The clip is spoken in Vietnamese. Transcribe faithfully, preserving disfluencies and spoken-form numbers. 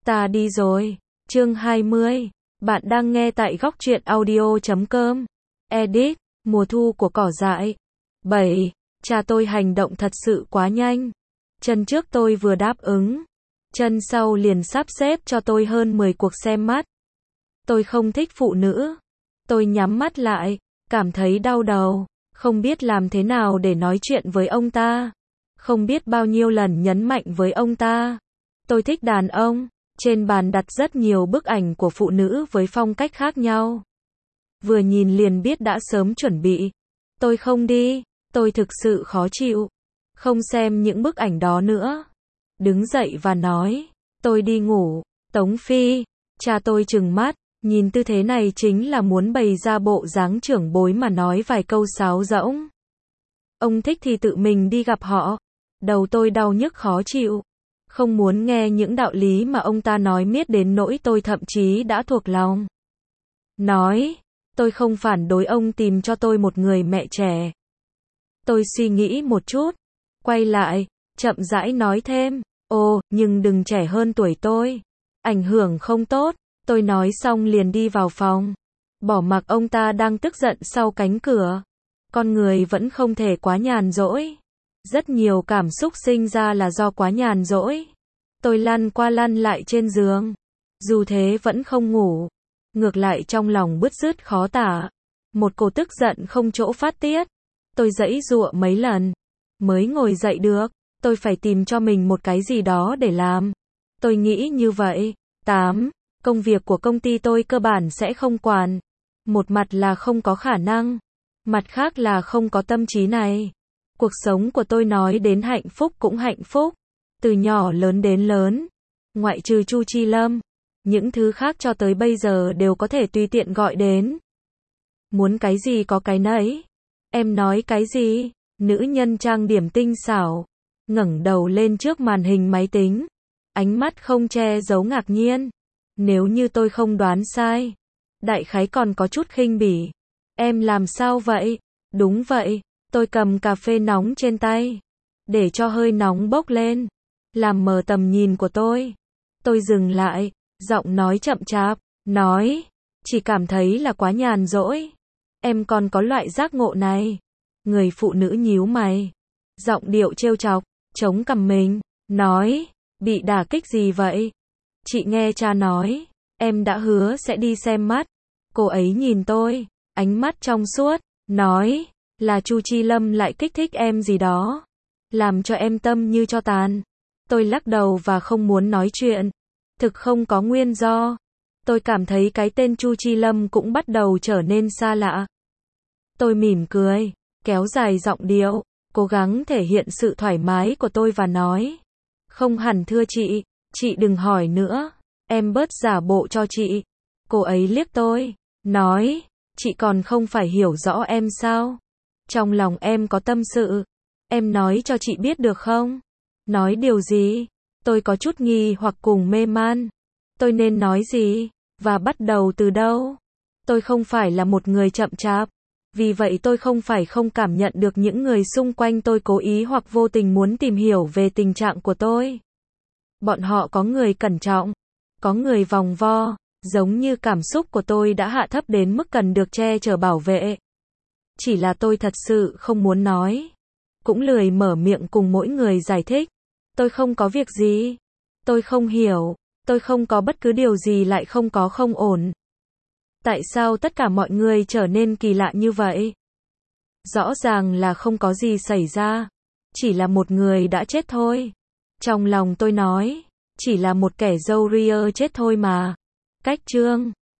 Ta đi rồi. Chương hai mươi. Bạn đang nghe tại góc truyện audio chấm com. Edit. Mùa thu của cỏ dại. bảy. Cha tôi hành động thật sự quá nhanh. Chân trước tôi vừa đáp ứng. Chân sau liền sắp xếp cho tôi hơn mười cuộc xem mắt. Tôi không thích phụ nữ. Tôi nhắm mắt lại, cảm thấy đau đầu, không biết làm thế nào để nói chuyện với ông ta. Không biết bao nhiêu lần nhấn mạnh với ông ta. Tôi thích đàn ông. Trên bàn đặt rất nhiều bức ảnh của phụ nữ với phong cách khác nhau. Vừa nhìn liền biết đã sớm chuẩn bị. Tôi không đi. Tôi thực sự khó chịu. Không xem những bức ảnh đó nữa. Đứng dậy và nói. Tôi đi ngủ. Tống Phi. Cha tôi trừng mắt. Nhìn tư thế này chính là muốn bày ra bộ dáng trưởng bối mà nói vài câu sáo rỗng. Ông thích thì tự mình đi gặp họ. Đầu tôi đau nhức khó chịu. Không muốn nghe những đạo lý mà ông ta nói miết đến nỗi tôi thậm chí đã thuộc lòng. Nói, tôi không phản đối ông tìm cho tôi một người mẹ trẻ. Tôi suy nghĩ một chút, quay lại, chậm rãi nói thêm, ồ, nhưng đừng trẻ hơn tuổi tôi. Ảnh hưởng không tốt. Tôi nói xong liền đi vào phòng. Bỏ mặc ông ta đang tức giận sau cánh cửa. Con người vẫn không thể quá nhàn rỗi. Rất nhiều cảm xúc sinh ra là do quá nhàn rỗi. Tôi lăn qua lăn lại trên giường. Dù thế vẫn không ngủ. Ngược lại trong lòng bứt rứt khó tả. Một cổ tức giận không chỗ phát tiết. Tôi giãy giụa mấy lần. Mới ngồi dậy được. Tôi phải tìm cho mình một cái gì đó để làm. Tôi nghĩ như vậy. tám. Công việc của công ty tôi cơ bản sẽ không quản. Một mặt là không có khả năng. Mặt khác là không có tâm trí này. Cuộc sống của tôi nói đến hạnh phúc cũng hạnh phúc. Từ nhỏ lớn đến lớn. Ngoại trừ Chu Chi Lâm. Những thứ khác cho tới bây giờ đều có thể tùy tiện gọi đến. Muốn cái gì có cái nấy. Em nói cái gì? Nữ nhân trang điểm tinh xảo. Ngẩng đầu lên trước màn hình máy tính. Ánh mắt không che giấu ngạc nhiên. Nếu như tôi không đoán sai. Đại khái còn có chút khinh bỉ. Em làm sao vậy? Đúng vậy. Tôi cầm cà phê nóng trên tay. Để cho hơi nóng bốc lên. Làm mờ tầm nhìn của tôi. Tôi dừng lại. Giọng nói chậm chạp. Nói. Chỉ cảm thấy là quá nhàn rỗi. Em còn có loại giác ngộ này. Người phụ nữ nhíu mày. Giọng điệu trêu chọc. Chống cằm mình. Nói. Bị đả kích gì vậy? Chị nghe cha nói. Em đã hứa sẽ đi xem mắt. Cô ấy nhìn tôi. Ánh mắt trong suốt. Nói. Là Chu Chi Lâm lại kích thích em gì đó. Làm cho em tâm như tro tàn. Tôi lắc đầu và không muốn nói chuyện. Thực không có nguyên do. Tôi cảm thấy cái tên Chu Chi Lâm cũng bắt đầu trở nên xa lạ. Tôi mỉm cười. Kéo dài giọng điệu. Cố gắng thể hiện sự thoải mái của tôi và nói. Không hẳn thưa chị. Chị đừng hỏi nữa. Em bớt giả bộ cho chị. Cô ấy liếc tôi. Nói. Chị còn không phải hiểu rõ em sao? Trong lòng em có tâm sự. Em nói cho chị biết được không? Nói điều gì? Tôi có chút nghi hoặc cùng mê man. Tôi nên nói gì? Và bắt đầu từ đâu? Tôi không phải là một người chậm chạp. Vì vậy tôi không phải không cảm nhận được những người xung quanh tôi cố ý hoặc vô tình muốn tìm hiểu về tình trạng của tôi. Bọn họ có người cẩn trọng. Có người vòng vo. Giống như cảm xúc của tôi đã hạ thấp đến mức cần được che chở bảo vệ. Chỉ là tôi thật sự không muốn nói. Cũng lười mở miệng cùng mỗi người giải thích. Tôi không có việc gì. Tôi không hiểu. Tôi không có bất cứ điều gì lại không có không ổn. Tại sao tất cả mọi người trở nên kỳ lạ như vậy? Rõ ràng là không có gì xảy ra. Chỉ là một người đã chết thôi. Trong lòng tôi nói. Chỉ là một kẻ râu ria chết thôi mà. Cách chương.